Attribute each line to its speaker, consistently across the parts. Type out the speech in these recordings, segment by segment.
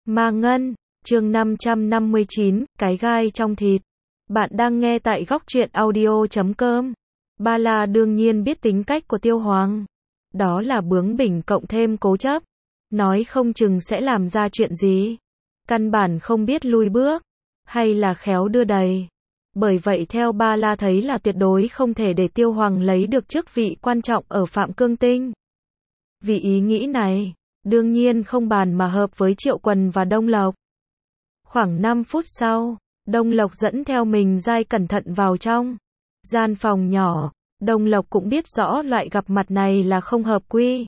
Speaker 1: Ma Ngân, chương 559, cái gai trong thịt. Bạn đang nghe tại góc truyện audio.com. Ba La đương nhiên biết tính cách của Tiêu Hoàng. Đó là bướng bỉnh cộng thêm cố chấp. Nói không chừng sẽ làm ra chuyện gì. Căn bản không biết lui bước. Hay là khéo đưa đẩy. Bởi vậy theo Ba La thấy là tuyệt đối không thể để Tiêu Hoàng lấy được chức vị quan trọng ở Phạm Cương Tinh. Vì ý nghĩ này, đương nhiên không bàn mà hợp với Triệu Quần và Đông Lộc. Khoảng 5 phút sau, Đông Lộc dẫn theo mình Giai cẩn thận vào trong gian phòng nhỏ. Đông Lộc cũng biết rõ loại gặp mặt này là không hợp quy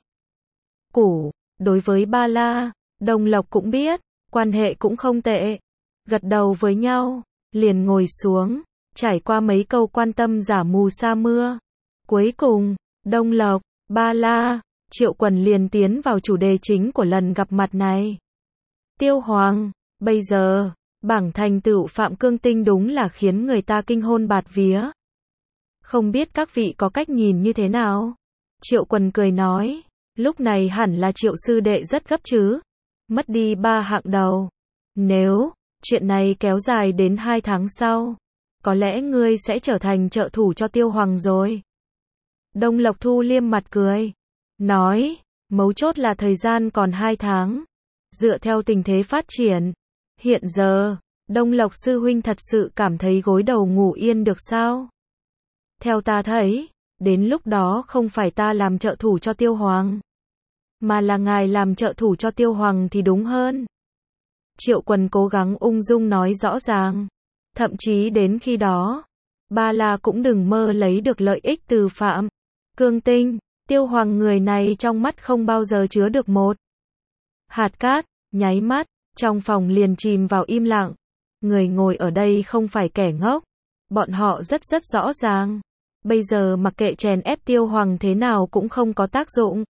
Speaker 1: củ. Đối với Ba La, Đông Lộc cũng biết, quan hệ cũng không tệ. Gật đầu với nhau, liền ngồi xuống, trải qua mấy câu quan tâm giả mù sa mưa. Cuối cùng, Đông Lộc, Ba La, Triệu Quần liền tiến vào chủ đề chính của lần gặp mặt này. Tiêu Hoàng, bây giờ, bảng thành tựu Phạm Cương Tinh đúng là khiến người ta kinh hôn bạt vía. Không biết các vị có cách nhìn như thế nào? Triệu Quần cười nói, lúc này hẳn là Triệu sư đệ rất gấp chứ. Mất đi 3 hạng đầu. Nếu chuyện này kéo dài đến 2 tháng sau, có lẽ ngươi sẽ trở thành trợ thủ cho Tiêu Hoàng rồi. Đông Lộc thu liêm mặt cười, nói, mấu chốt là thời gian còn 2 tháng. Dựa theo tình thế phát triển, hiện giờ, Đông Lộc sư huynh thật sự cảm thấy gối đầu ngủ yên được sao? Theo ta thấy, đến lúc đó không phải ta làm trợ thủ cho Tiêu Hoàng, mà là ngài làm trợ thủ cho Tiêu Hoàng thì đúng hơn. Triệu Quần cố gắng ung dung nói rõ ràng. Thậm chí đến khi đó, Ba La cũng đừng mơ lấy được lợi ích từ Phạm Cương Tinh. Tiêu Hoàng người này trong mắt không bao giờ chứa được một hạt cát. Nháy mắt, trong phòng liền chìm vào im lặng. Người ngồi ở đây không phải kẻ ngốc. Bọn họ rất rõ ràng. Bây giờ mặc kệ chèn ép Tiêu Hoàng thế nào cũng không có tác dụng.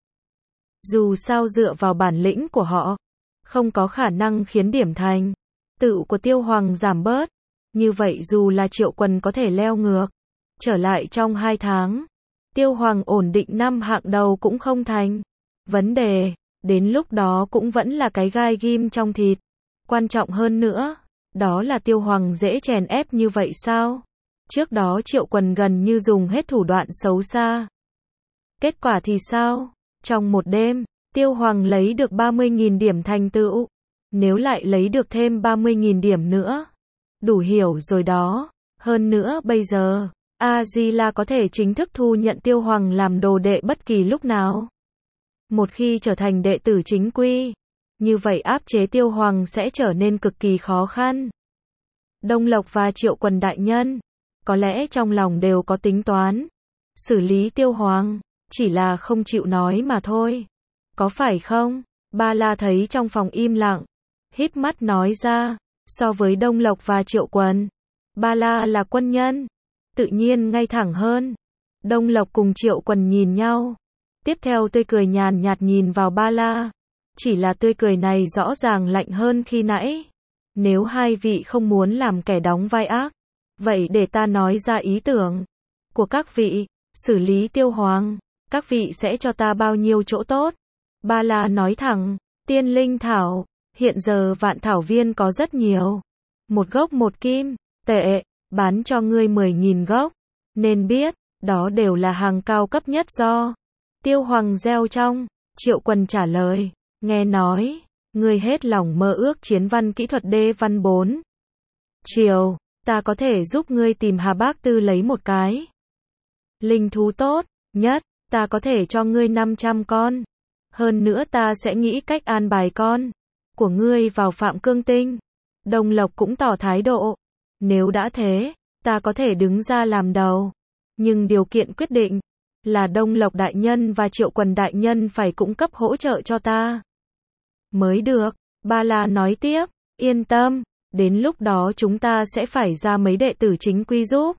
Speaker 1: Dù sao dựa vào bản lĩnh của họ, không có khả năng khiến điểm thành tựu của Tiêu Hoàng giảm bớt. Như vậy dù là Triệu Quần có thể leo ngược trở lại trong 2 tháng, Tiêu Hoàng ổn định 5 hạng đầu cũng không thành vấn đề. Đến lúc đó cũng vẫn là cái gai ghim trong thịt. Quan trọng hơn nữa, đó là Tiêu Hoàng dễ chèn ép như vậy sao? Trước đó Triệu Quần gần như dùng hết thủ đoạn xấu xa. Kết quả thì sao? Trong một đêm, Tiêu Hoàng lấy được 30.000 điểm thành tựu. Nếu lại lấy được thêm 30.000 điểm nữa, đủ hiểu rồi đó. Hơn nữa bây giờ, A-di-la có thể chính thức thu nhận Tiêu Hoàng làm đồ đệ bất kỳ lúc nào. Một khi trở thành đệ tử chính quy, như vậy áp chế Tiêu Hoàng sẽ trở nên cực kỳ khó khăn. Đông Lộc và Triệu Quần đại nhân, có lẽ trong lòng đều có tính toán xử lý Tiêu Hoàng, chỉ là không chịu nói mà thôi. Có phải không? Ba La thấy trong phòng im lặng, híp mắt nói ra, so với Đông Lộc và Triệu Quần, Ba La là quân nhân, tự nhiên ngay thẳng hơn. Đông Lộc cùng Triệu Quần nhìn nhau, tiếp theo tươi cười nhàn nhạt nhìn vào Ba La. Chỉ là tươi cười này rõ ràng lạnh hơn khi nãy. Nếu hai vị không muốn làm kẻ đóng vai ác, vậy để ta nói ra ý tưởng của các vị. Xử lý Tiêu Hoàng, các vị sẽ cho ta bao nhiêu chỗ tốt? Ba La nói thẳng, tiên linh thảo, hiện giờ vạn thảo viên có rất nhiều. Một gốc 1 kim tệ, bán cho ngươi 10.000 gốc. Nên biết, đó đều là hàng cao cấp nhất do Tiêu Hoàng gieo trong. Triệu Quần trả lời, nghe nói, ngươi hết lòng mơ ước chiến văn kỹ thuật đê văn 4 chiều, ta có thể giúp ngươi tìm Hà Bác Tư lấy một cái linh thú tốt nhất, ta có thể cho ngươi 500 con. Hơn nữa ta sẽ nghĩ cách an bài con của ngươi vào Phạm Cương Tinh. Đông Lộc cũng tỏ thái độ, nếu đã thế, ta có thể đứng ra làm đầu. Nhưng điều kiện quyết định là Đông Lộc đại nhân và Triệu Quần đại nhân phải cung cấp hỗ trợ cho ta mới được. Ba La nói tiếp, yên tâm, đến lúc đó chúng ta sẽ phải ra mấy đệ tử chính quy giúp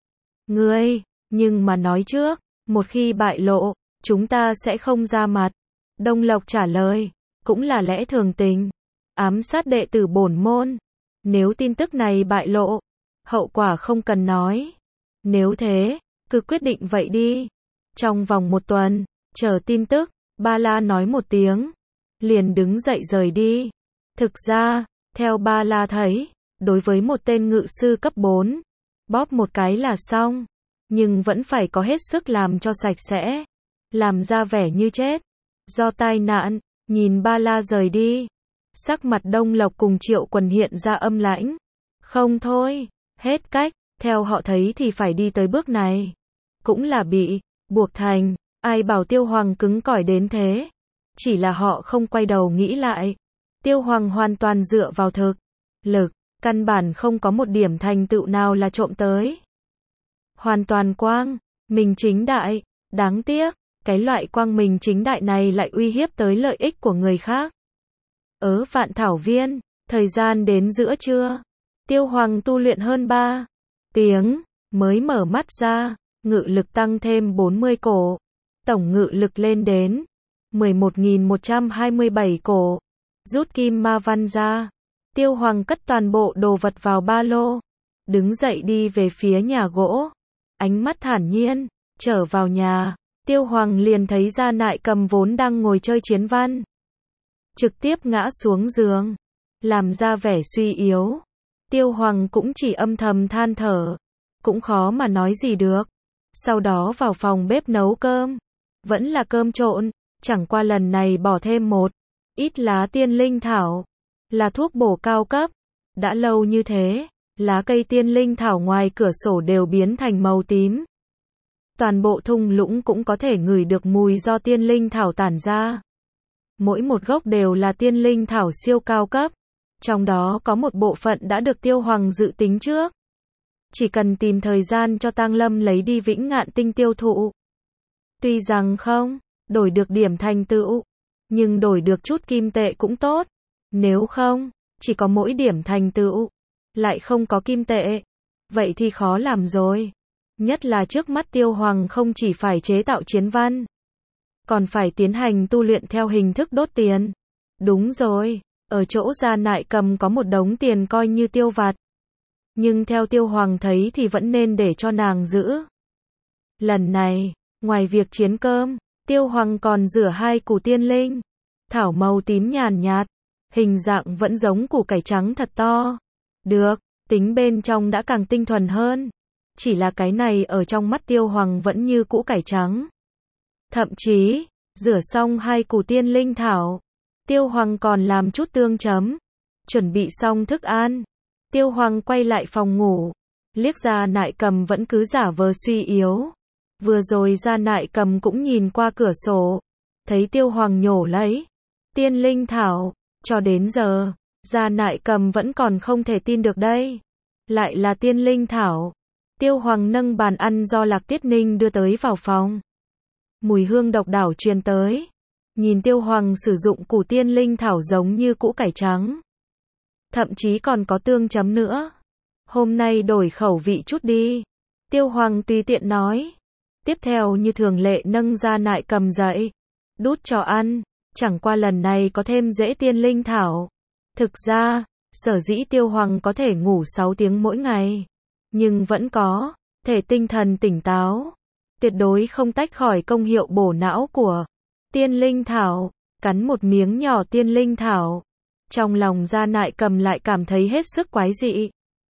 Speaker 1: ngươi. Nhưng mà nói trước, một khi bại lộ, chúng ta sẽ không ra mặt. Đông Lộc trả lời, cũng là lẽ thường tình. Ám sát đệ tử bổn môn. Nếu tin tức này bại lộ, hậu quả không cần nói. Nếu thế, cứ quyết định vậy đi. Trong vòng 1 tuần, chờ tin tức. Ba La nói một tiếng, liền đứng dậy rời đi. Thực ra, theo Ba La thấy, đối với một tên ngự sư cấp 4, bóp một cái là xong, nhưng vẫn phải có hết sức làm cho sạch sẽ, làm ra vẻ như chết. Do tai nạn, nhìn Ba La rời đi, sắc mặt Đông Lộc cùng Triệu Quần hiện ra âm lãnh. Không thôi, hết cách, theo họ thấy thì phải đi tới bước này. Cũng là bị buộc thành, ai bảo Tiêu Hoàng cứng cỏi đến thế. Chỉ là họ không quay đầu nghĩ lại. Tiêu Hoàng hoàn toàn dựa vào thực lực, căn bản không có một điểm thành tựu nào là trộm tới. Hoàn toàn quang minh chính đại, đáng tiếc, cái loại quang minh chính đại này lại uy hiếp tới lợi ích của người khác. Ở Vạn Thảo Viên, thời gian đến giữa trưa, Tiêu Hoàng tu luyện hơn 3 tiếng, mới mở mắt ra, ngự lực tăng thêm 40 cổ, tổng ngự lực lên đến 11.127 cổ. Rút kim ma văn ra, Tiêu Hoàng cất toàn bộ đồ vật vào ba lô, đứng dậy đi về phía nhà gỗ, ánh mắt thản nhiên, trở vào nhà, Tiêu Hoàng liền thấy Gia Nại Cầm vốn đang ngồi chơi chiến văn, trực tiếp ngã xuống giường, làm ra vẻ suy yếu. Tiêu Hoàng cũng chỉ âm thầm than thở, cũng khó mà nói gì được. Sau đó vào phòng bếp nấu cơm, vẫn là cơm trộn, chẳng qua lần này bỏ thêm một ít lá tiên linh thảo, là thuốc bổ cao cấp. Đã lâu như thế, lá cây tiên linh thảo ngoài cửa sổ đều biến thành màu tím. Toàn bộ thung lũng cũng có thể ngửi được mùi do tiên linh thảo tản ra. Mỗi một gốc đều là tiên linh thảo siêu cao cấp. Trong đó có một bộ phận đã được Tiêu Hoàng dự tính trước. Chỉ cần tìm thời gian cho Tang Lâm lấy đi Vĩnh Ngạn Tinh tiêu thụ. Tuy rằng không đổi được điểm thành tựu, nhưng đổi được chút kim tệ cũng tốt. Nếu không, chỉ có mỗi điểm thành tựu, lại không có kim tệ, vậy thì khó làm rồi. Nhất là trước mắt Tiêu Hoàng không chỉ phải chế tạo chiến văn, còn phải tiến hành tu luyện theo hình thức đốt tiền. Đúng rồi, ở chỗ Gia Nại Cầm có một đống tiền coi như tiêu vặt. Nhưng theo Tiêu Hoàng thấy thì vẫn nên để cho nàng giữ. Lần này, ngoài việc chiến cơm, Tiêu Hoàng còn rửa 2 củ tiên linh thảo màu tím nhàn nhạt, hình dạng vẫn giống củ cải trắng thật to. Được, tính bên trong đã càng tinh thuần hơn. Chỉ là cái này ở trong mắt Tiêu Hoàng vẫn như củ cải trắng. Thậm chí, rửa xong 2 củ tiên linh thảo, Tiêu Hoàng còn làm chút tương chấm, chuẩn bị xong thức ăn. Tiêu Hoàng quay lại phòng ngủ, liếc Gia Nại Cầm vẫn cứ giả vờ suy yếu. Vừa rồi Gia Nại Cầm cũng nhìn qua cửa sổ, thấy Tiêu Hoàng nhổ lấy tiên linh thảo, cho đến giờ, Gia Nại Cầm vẫn còn không thể tin được đây. Lại là tiên linh thảo. Tiêu Hoàng nâng bàn ăn do Lạc Tiết Ninh đưa tới vào phòng. Mùi hương độc đảo truyền tới. Nhìn Tiêu Hoàng sử dụng củ tiên linh thảo giống như củ cải trắng. Thậm chí còn có tương chấm nữa. Hôm nay đổi khẩu vị chút đi. Tiêu Hoàng tùy tiện nói. Tiếp theo như thường lệ nâng Gia Nại Cầm dậy, đút cho ăn. Chẳng qua lần này có thêm rễ tiên linh thảo. Thực ra, sở dĩ Tiêu Hoàng có thể ngủ 6 tiếng mỗi ngày, nhưng vẫn có thể tinh thần tỉnh táo, tuyệt đối không tách khỏi công hiệu bổ não của tiên linh thảo. Cắn một miếng nhỏ tiên linh thảo, trong lòng Gia Nại Cầm lại cảm thấy hết sức quái dị.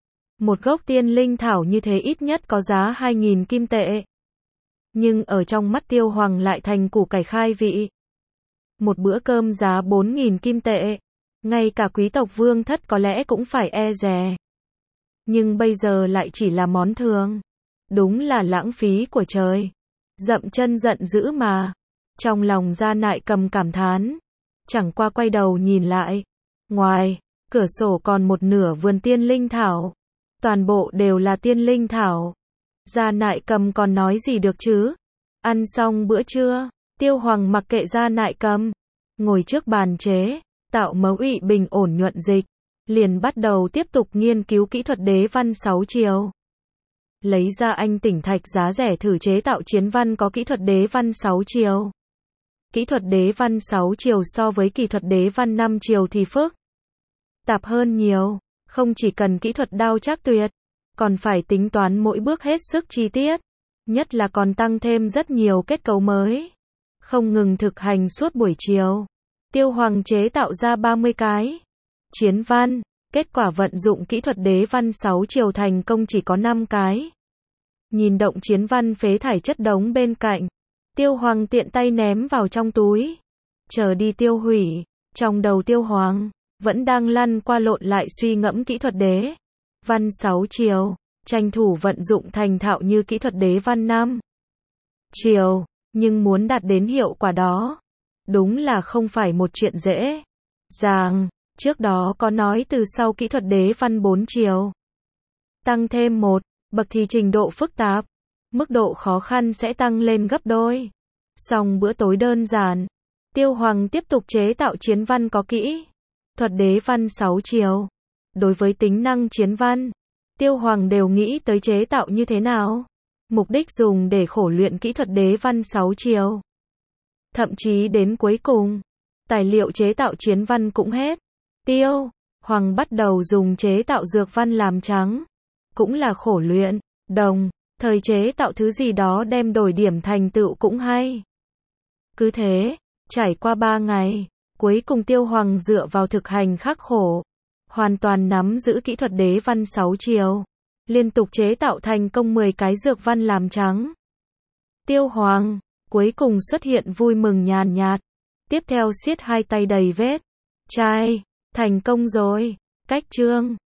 Speaker 1: Một gốc tiên linh thảo như thế ít nhất có giá 2.000 kim tệ. Nhưng ở trong mắt Tiêu Hoàng lại thành củ cải khai vị. Một bữa cơm giá 4.000 kim tệ. Ngay cả quý tộc vương thất có lẽ cũng phải e dè. Nhưng bây giờ lại chỉ là món thường. Đúng là lãng phí của trời. Dậm chân giận dữ mà. Trong lòng Gia Nại Cầm cảm thán. Chẳng qua quay đầu nhìn lại. Ngoài cửa sổ còn một nửa vườn tiên linh thảo. Toàn bộ đều là tiên linh thảo. Gia Nại Cầm còn nói gì được chứ? Ăn xong bữa trưa, Tiêu Hoàng mặc kệ Gia Nại Cầm, ngồi trước bàn chế tạo mấu ị bình ổn nhuận dịch, liền bắt đầu tiếp tục nghiên cứu kỹ thuật đế văn 6 chiều. Lấy ra anh tỉnh thạch giá rẻ thử chế tạo chiến văn có kỹ thuật đế văn 6 chiều. Kỹ thuật đế văn 6 chiều so với kỹ thuật đế văn 5 chiều thì phức tạp hơn nhiều, không chỉ cần kỹ thuật đao chắc tuyệt, còn phải tính toán mỗi bước hết sức chi tiết, nhất là còn tăng thêm rất nhiều kết cấu mới. Không ngừng thực hành suốt buổi chiều, Tiêu Hoàng chế tạo ra 30 cái chiến văn. Kết quả vận dụng kỹ thuật đế văn 6 chiều thành công chỉ có 5 cái. Nhìn động chiến văn phế thải chất đống bên cạnh. Tiêu Hoàng tiện tay ném vào trong túi. Chờ đi tiêu hủy. Trong đầu Tiêu Hoàng, vẫn đang lăn qua lộn lại suy ngẫm kỹ thuật đế văn 6 chiều. Tranh thủ vận dụng thành thạo như kỹ thuật đế văn 5 chiều. Nhưng muốn đạt đến hiệu quả đó, đúng là không phải một chuyện dễ dàng. Trước đó có nói từ sau kỹ thuật đế văn 4 chiều tăng thêm một bậc thì trình độ phức tạp, mức độ khó khăn sẽ tăng lên gấp đôi. Xong bữa tối đơn giản, Tiêu Hoàng tiếp tục chế tạo chiến văn có kỹ thuật đế văn 6 chiều. Đối với tính năng chiến văn, Tiêu Hoàng đều nghĩ tới chế tạo như thế nào. Mục đích dùng để khổ luyện kỹ thuật đế văn 6 chiều. Thậm chí đến cuối cùng, tài liệu chế tạo chiến văn cũng hết. Tiêu Hoàng bắt đầu dùng chế tạo dược văn làm trắng. Cũng là khổ luyện, đồng thời chế tạo thứ gì đó đem đổi điểm thành tựu cũng hay. Cứ thế, trải qua 3 ngày, cuối cùng Tiêu Hoàng dựa vào thực hành khắc khổ, hoàn toàn nắm giữ kỹ thuật đế văn 6 chiều. Liên tục chế tạo thành công 10 cái dược văn làm trắng. Tiêu Hoàng cuối cùng xuất hiện vui mừng nhàn nhạt. Tiếp theo siết hai tay đầy vết chai. Thành công rồi. Cách chương